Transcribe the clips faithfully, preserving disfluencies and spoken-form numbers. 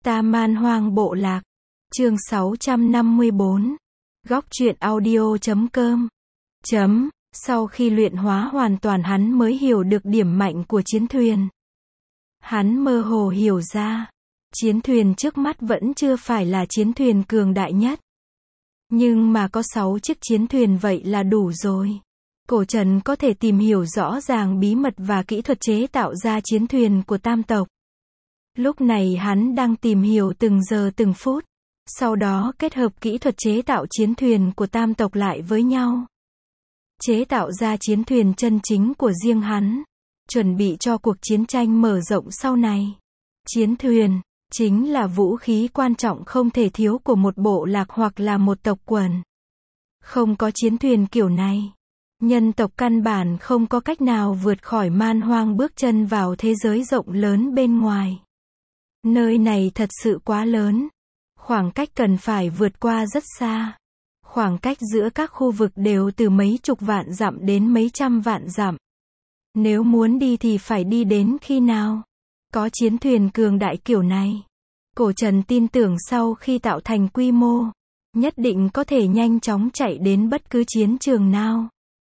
Ta Man Hoang Bộ Lạc. Chương sáu trăm năm mươi bốn. Góc truyện audio chấm com. Chấm. Sau khi luyện hóa hoàn toàn hắn mới hiểu được điểm mạnh của chiến thuyền. Hắn mơ hồ hiểu ra, chiến thuyền trước mắt vẫn chưa phải là chiến thuyền cường đại nhất. Nhưng mà có sáu chiếc chiến thuyền vậy là đủ rồi. Cổ Trần có thể tìm hiểu rõ ràng bí mật và kỹ thuật chế tạo ra chiến thuyền của Tam tộc. Lúc này hắn đang tìm hiểu từng giờ từng phút, sau đó kết hợp kỹ thuật chế tạo chiến thuyền của Tam tộc lại với nhau. Chế tạo ra chiến thuyền chân chính của riêng hắn, chuẩn bị cho cuộc chiến tranh mở rộng sau này. Chiến thuyền chính là vũ khí quan trọng không thể thiếu của một bộ lạc hoặc là một tộc quần. Không có chiến thuyền kiểu này, nhân tộc căn bản không có cách nào vượt khỏi man hoang bước chân vào thế giới rộng lớn bên ngoài. Nơi này thật sự quá lớn. Khoảng cách cần phải vượt qua rất xa. Khoảng cách giữa các khu vực đều từ mấy chục vạn dặm đến mấy trăm vạn dặm. Nếu muốn đi thì phải đi đến khi nào? Có chiến thuyền cường đại kiểu này, Cổ Trần tin tưởng sau khi tạo thành quy mô, nhất định có thể nhanh chóng chạy đến bất cứ chiến trường nào.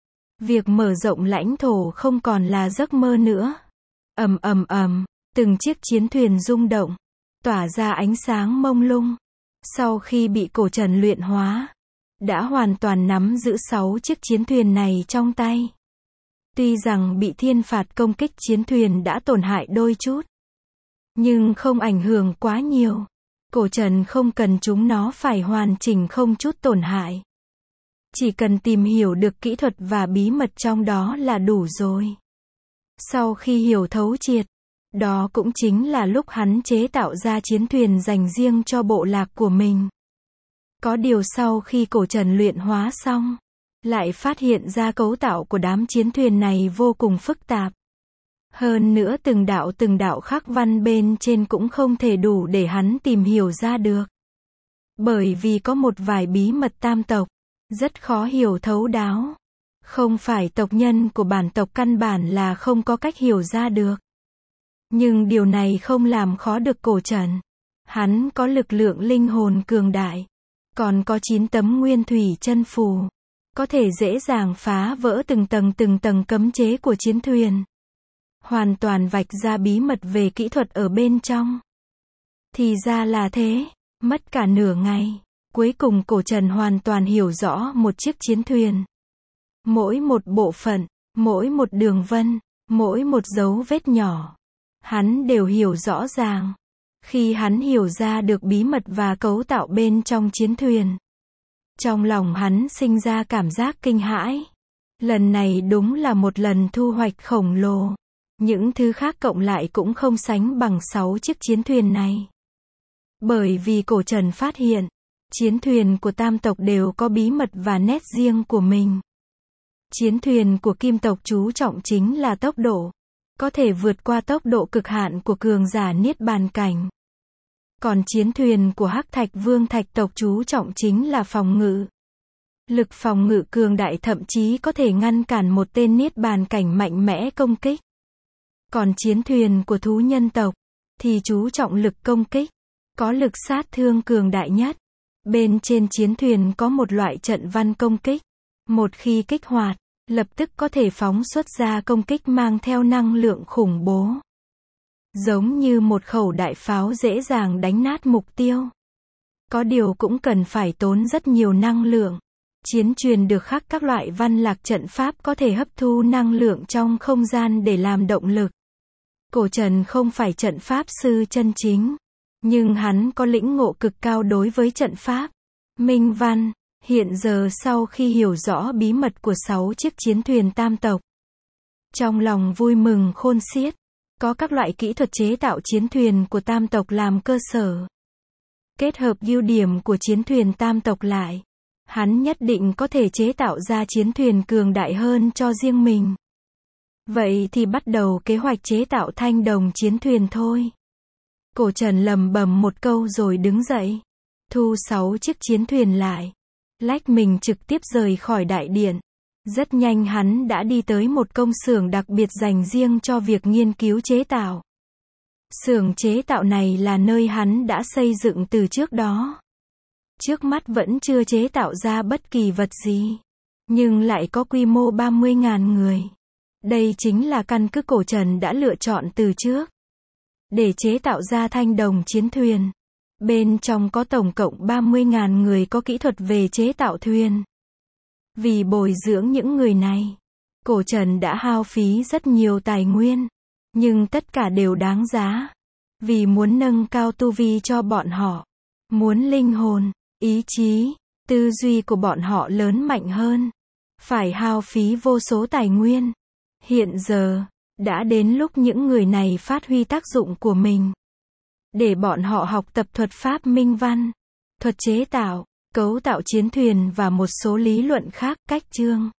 Việc mở rộng lãnh thổ không còn là giấc mơ nữa. Ầm ầm ầm, từng chiếc chiến thuyền rung động, tỏa ra ánh sáng mông lung. Sau khi bị Cổ Trần luyện hóa, đã hoàn toàn nắm giữ sáu chiếc chiến thuyền này trong tay. Tuy rằng bị thiên phạt công kích chiến thuyền đã tổn hại đôi chút, nhưng không ảnh hưởng quá nhiều. Cổ Trần không cần chúng nó phải hoàn chỉnh không chút tổn hại. Chỉ cần tìm hiểu được kỹ thuật và bí mật trong đó là đủ rồi. Sau khi hiểu thấu triệt, đó cũng chính là lúc hắn chế tạo ra chiến thuyền dành riêng cho bộ lạc của mình. Có điều sau khi Cổ Trần luyện hóa xong, lại phát hiện ra cấu tạo của đám chiến thuyền này vô cùng phức tạp. Hơn nữa từng đạo từng đạo khắc văn bên trên cũng không thể đủ để hắn tìm hiểu ra được. Bởi vì có một vài bí mật tam tộc, rất khó hiểu thấu đáo. Không phải tộc nhân của bản tộc căn bản là không có cách hiểu ra được. Nhưng điều này không làm khó được Cổ Trần. Hắn có lực lượng linh hồn cường đại, còn có chín tấm nguyên thủy chân phù, có thể dễ dàng phá vỡ từng tầng từng tầng cấm chế của chiến thuyền. Hoàn toàn vạch ra bí mật về kỹ thuật ở bên trong. Thì ra là thế, mất cả nửa ngày, cuối cùng Cổ Trần hoàn toàn hiểu rõ một chiếc chiến thuyền. Mỗi một bộ phận, mỗi một đường vân, mỗi một dấu vết nhỏ, hắn đều hiểu rõ ràng. Khi hắn hiểu ra được bí mật và cấu tạo bên trong chiến thuyền, trong lòng hắn sinh ra cảm giác kinh hãi. Lần này đúng là một lần thu hoạch khổng lồ. Những thứ khác cộng lại cũng không sánh bằng sáu chiếc chiến thuyền này. Bởi vì Cổ Trần phát hiện, chiến thuyền của tam tộc đều có bí mật và nét riêng của mình. Chiến thuyền của kim tộc chú trọng chính là tốc độ, có thể vượt qua tốc độ cực hạn của cường giả niết bàn cảnh. Còn chiến thuyền của Hắc Thạch Vương Thạch tộc chú trọng chính là phòng ngự. Lực phòng ngự cường đại thậm chí có thể ngăn cản một tên niết bàn cảnh mạnh mẽ công kích. Còn chiến thuyền của thú nhân tộc thì chú trọng lực công kích, có lực sát thương cường đại nhất. Bên trên chiến thuyền có một loại trận văn công kích, một khi kích hoạt, lập tức có thể phóng xuất ra công kích mang theo năng lượng khủng bố. Giống như một khẩu đại pháo dễ dàng đánh nát mục tiêu. Có điều cũng cần phải tốn rất nhiều năng lượng. Chiến thuyền được khắc các loại văn lạc trận pháp có thể hấp thu năng lượng trong không gian để làm động lực. Cổ Trần không phải trận pháp sư chân chính, nhưng hắn có lĩnh ngộ cực cao đối với trận pháp, minh văn. Hiện giờ sau khi hiểu rõ bí mật của sáu chiếc chiến thuyền tam tộc, trong lòng vui mừng khôn xiết. Có các loại kỹ thuật chế tạo chiến thuyền của tam tộc làm cơ sở, kết hợp ưu điểm của chiến thuyền tam tộc lại, hắn nhất định có thể chế tạo ra chiến thuyền cường đại hơn cho riêng mình. Vậy thì bắt đầu kế hoạch chế tạo thanh đồng chiến thuyền thôi. Cổ Trần lầm bầm một câu rồi đứng dậy, thu sáu chiếc chiến thuyền lại, lách mình trực tiếp rời khỏi đại điện. Rất nhanh hắn đã đi tới một công xưởng đặc biệt dành riêng cho việc nghiên cứu chế tạo. Xưởng chế tạo này là nơi hắn đã xây dựng từ trước đó. Trước mắt vẫn chưa chế tạo ra bất kỳ vật gì, nhưng lại có quy mô ba mươi nghìn người. Đây chính là căn cứ cổ Trần đã lựa chọn từ trước để chế tạo ra thanh đồng chiến thuyền. Bên trong có tổng cộng ba mươi nghìn người có kỹ thuật về chế tạo thuyền. Vì bồi dưỡng những người này, cổ Trần đã hao phí rất nhiều tài nguyên, nhưng tất cả đều đáng giá. Vì muốn nâng cao tu vi cho bọn họ, muốn linh hồn, ý chí, tư duy của bọn họ lớn mạnh hơn, phải hao phí vô số tài nguyên. Hiện giờ, đã đến lúc những người này phát huy tác dụng của mình. Để bọn họ học tập thuật pháp minh văn, thuật chế tạo, cấu tạo chiến thuyền và một số lý luận khác, cách chương.